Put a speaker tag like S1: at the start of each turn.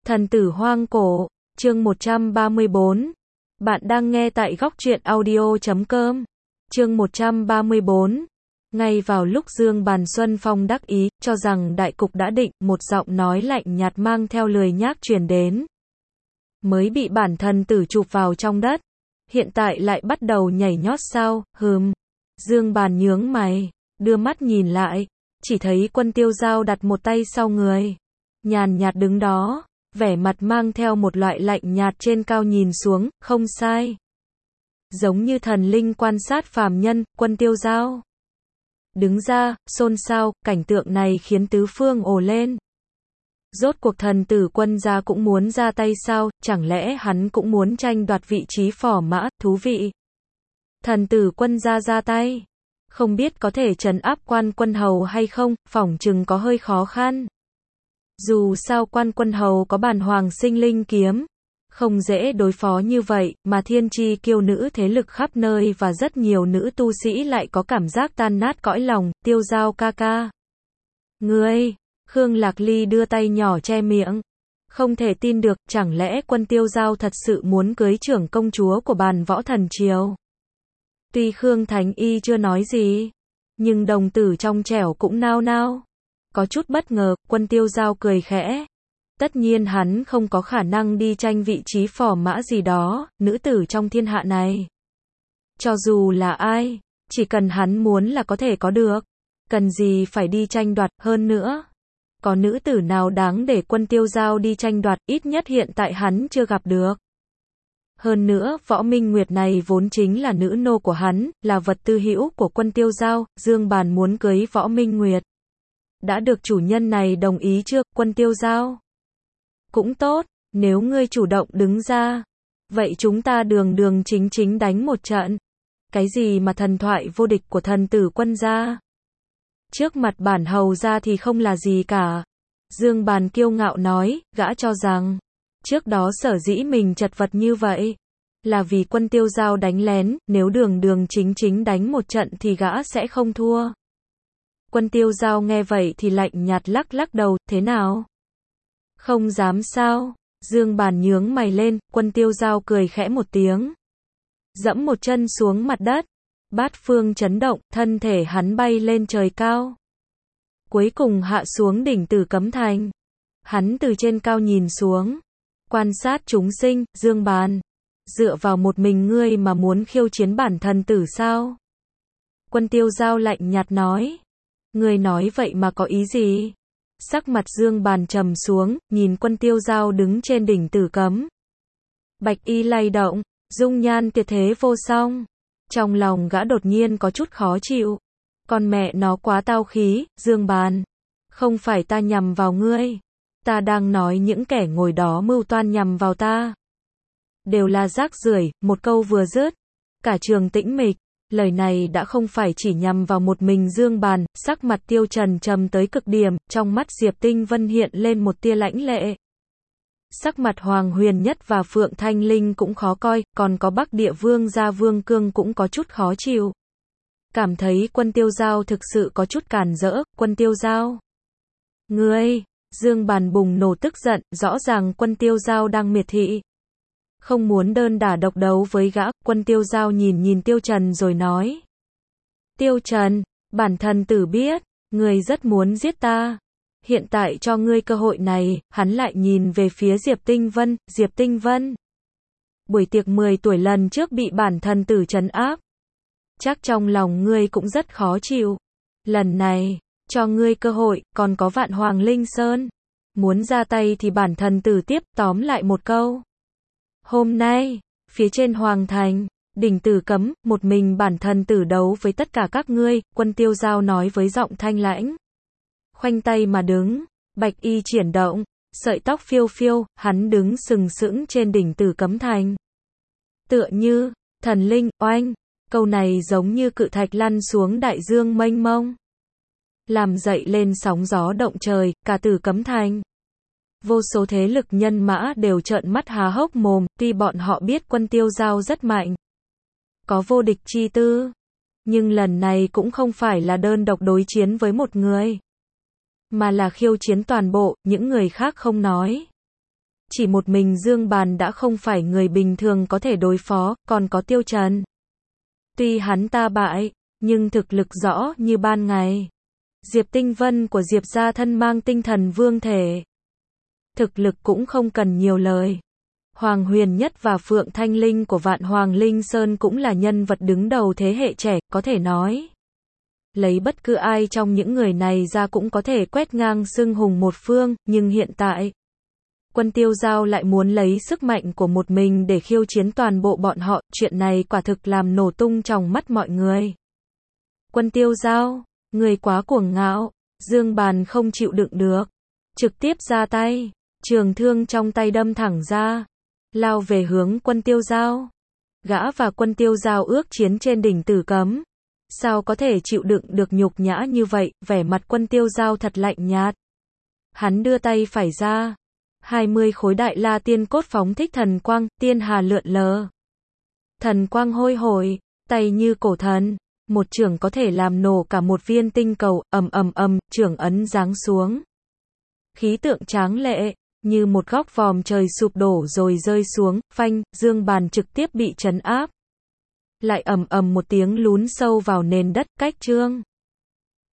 S1: Thần tử hoang cổ, chương 134. Bạn đang nghe tại góc truyện audio.com. Chương 134. Ngay vào lúc Dương Bàn Xuân Phong đắc ý, cho rằng đại cục đã định, một giọng nói lạnh nhạt mang theo lười nhác truyền đến. Mới bị bản thần tử chụp vào trong đất, hiện tại lại bắt đầu nhảy nhót sao, Dương Bàn nhướng mày, đưa mắt nhìn lại, chỉ thấy Quân Tiêu Giao đặt một tay sau người, nhàn nhạt đứng đó, vẻ mặt mang theo một loại lạnh nhạt trên cao nhìn xuống, không sai. Giống như thần linh quan sát phàm nhân, Quân Tiêu Giao đứng ra, xôn xao, cảnh tượng này khiến tứ phương ồ lên. Rốt cuộc thần tử Quân gia cũng muốn ra tay sao, chẳng lẽ hắn cũng muốn tranh đoạt vị trí phò mã, thú vị. Thần tử Quân gia ra tay, không biết có thể trấn áp Quan Quân Hầu hay không, phỏng chừng có hơi khó khăn. Dù sao Quan Quân Hầu có bản hoàng sinh linh kiếm, không dễ đối phó như vậy, mà thiên chi kiêu nữ thế lực khắp nơi và rất nhiều nữ tu sĩ lại có cảm giác tan nát cõi lòng. Tiêu Giao ca ca. Ngươi, Khương Lạc Ly đưa tay nhỏ che miệng. Không thể tin được, chẳng lẽ Quân Tiêu Giao thật sự muốn cưới trưởng công chúa của Bàn Võ Thần Triều. Tuy Khương Thánh Y chưa nói gì, nhưng đồng tử trong trẻo cũng nao nao. Có chút bất ngờ, Quân Tiêu Giao cười khẽ. Tất nhiên hắn không có khả năng đi tranh vị trí phò mã gì đó, nữ tử trong thiên hạ này. Cho dù là ai, chỉ cần hắn muốn là có thể có được. Cần gì phải đi tranh đoạt, hơn nữa. Có nữ tử nào đáng để Quân Tiêu Giao đi tranh đoạt, ít nhất hiện tại hắn chưa gặp được. Hơn nữa, Võ Minh Nguyệt này vốn chính là nữ nô của hắn, là vật tư hữu của Quân Tiêu Giao, Dương Bàn muốn cưới Võ Minh Nguyệt. Đã được chủ nhân này đồng ý chưa, Quân Tiêu Giao? Cũng tốt, nếu ngươi chủ động đứng ra, vậy chúng ta đường đường chính chính đánh một trận. Cái gì mà thần thoại vô địch của thần tử Quân gia? Trước mặt bản hầu gia thì không là gì cả. Dương Bàn kiêu ngạo nói, gã cho rằng, trước đó sở dĩ mình chật vật như vậy, là vì Quân Tiêu Giao đánh lén, nếu đường đường chính chính đánh một trận thì gã sẽ không thua. Quân Tiêu Giao nghe vậy thì lạnh nhạt lắc lắc đầu, thế nào? Không dám sao? Dương Bàn nhướng mày lên, Quân Tiêu Giao cười khẽ một tiếng. Dẫm một chân xuống mặt đất. Bát phương chấn động, thân thể hắn bay lên trời cao. Cuối cùng hạ xuống đỉnh Tử Cấm Thành. Hắn từ trên cao nhìn xuống. Quan sát chúng sinh, Dương Bàn. Dựa vào một mình ngươi mà muốn khiêu chiến bản thần tử sao? Quân Tiêu Giao lạnh nhạt nói. Ngươi nói vậy mà có ý gì? Sắc mặt Dương Bàn trầm xuống, nhìn Quân Tiêu Giao đứng trên đỉnh Tử Cấm. Bạch y lay động, dung nhan tuyệt thế vô song. Trong lòng gã đột nhiên có chút khó chịu. Con mẹ nó quá tao khí, Dương Bàn. Không phải ta nhằm vào ngươi. Ta đang nói những kẻ ngồi đó mưu toan nhằm vào ta. Đều là rác rưởi, một câu vừa dứt. Cả trường tĩnh mịch. Lời này đã không phải chỉ nhằm vào một mình Dương Bàn, sắc mặt Tiêu Trần trầm tới cực điểm, trong mắt Diệp Tinh Vân hiện lên một tia lãnh lệ. Sắc mặt Hoàng Huyền Nhất và Phượng Thanh Linh cũng khó coi, còn có Bắc Địa Vương gia Vương Cương cũng có chút khó chịu. Cảm thấy Quân Tiêu Giao thực sự có chút càn rỡ, Quân Tiêu Giao. Ngươi, Dương Bàn bùng nổ tức giận, rõ ràng Quân Tiêu Giao đang miệt thị. Không muốn đơn đả độc đấu với gã, Quân Tiêu Giao nhìn Tiêu Trần rồi nói. Tiêu Trần, bản thần tử biết, ngươi rất muốn giết ta. Hiện tại cho ngươi cơ hội này, hắn lại nhìn về phía Diệp Tinh Vân, Diệp Tinh Vân. Buổi tiệc 10 tuổi lần trước bị bản thần tử trấn áp. Chắc trong lòng ngươi cũng rất khó chịu. Lần này, cho ngươi cơ hội, còn có Vạn Hoàng Linh Sơn. Muốn ra tay thì bản thần tử tiếp, tóm lại một câu. Hôm nay, phía trên Hoàng Thành, đỉnh Tử Cấm, một mình bản thần tử đấu với tất cả các ngươi, Quân Tiêu Giao nói với giọng thanh lãnh. Khoanh tay mà đứng, bạch y triển động, sợi tóc phiêu phiêu, hắn đứng sừng sững trên đỉnh Tử Cấm Thành. Tựa như, thần linh, oanh, câu này giống như cự thạch lăn xuống đại dương mênh mông. Làm dậy lên sóng gió động trời, cả Tử Cấm Thành. Vô số thế lực nhân mã đều trợn mắt há hốc mồm, tuy bọn họ biết Quân Tiêu Giao rất mạnh. Có vô địch chi tư. Nhưng lần này cũng không phải là đơn độc đối chiến với một người. Mà là khiêu chiến toàn bộ, những người khác không nói. Chỉ một mình Dương Bàn đã không phải người bình thường có thể đối phó, còn có Tiêu Trần. Tuy hắn ta bại, nhưng thực lực rõ như ban ngày. Diệp Tinh Vân của Diệp gia thân mang tinh thần vương thể. Thực lực cũng không cần nhiều lời. Hoàng Huyền Nhất và Phượng Thanh Linh của Vạn Hoàng Linh Sơn cũng là nhân vật đứng đầu thế hệ trẻ, có thể nói. Lấy bất cứ ai trong những người này ra cũng có thể quét ngang xưng hùng một phương, nhưng hiện tại, Quân Tiêu Giao lại muốn lấy sức mạnh của một mình để khiêu chiến toàn bộ bọn họ, chuyện này quả thực làm nổ tung trong mắt mọi người. Quân Tiêu Giao, người quá cuồng ngạo, Dương Bàn không chịu đựng được, trực tiếp ra tay, trường thương trong tay đâm thẳng ra, lao về hướng Quân Tiêu Giao. Gã và Quân Tiêu Giao ước chiến trên đỉnh Tử Cấm, sao có thể chịu đựng được nhục nhã như vậy, vẻ mặt Quân Tiêu Giao thật lạnh nhạt. Hắn đưa tay phải ra, 20 khối đại la tiên cốt phóng thích thần quang, tiên hà lượn lờ. Thần quang hôi hổi, tay như cổ thần, một chưởng có thể làm nổ cả một viên tinh cầu, ầm ầm ầm, chưởng ấn giáng xuống. Khí tượng tráng lệ, như một góc vòm trời sụp đổ rồi rơi xuống, phanh, Dương Bàn trực tiếp bị trấn áp. Lại ầm ầm một tiếng lún sâu vào nền đất, cách Trương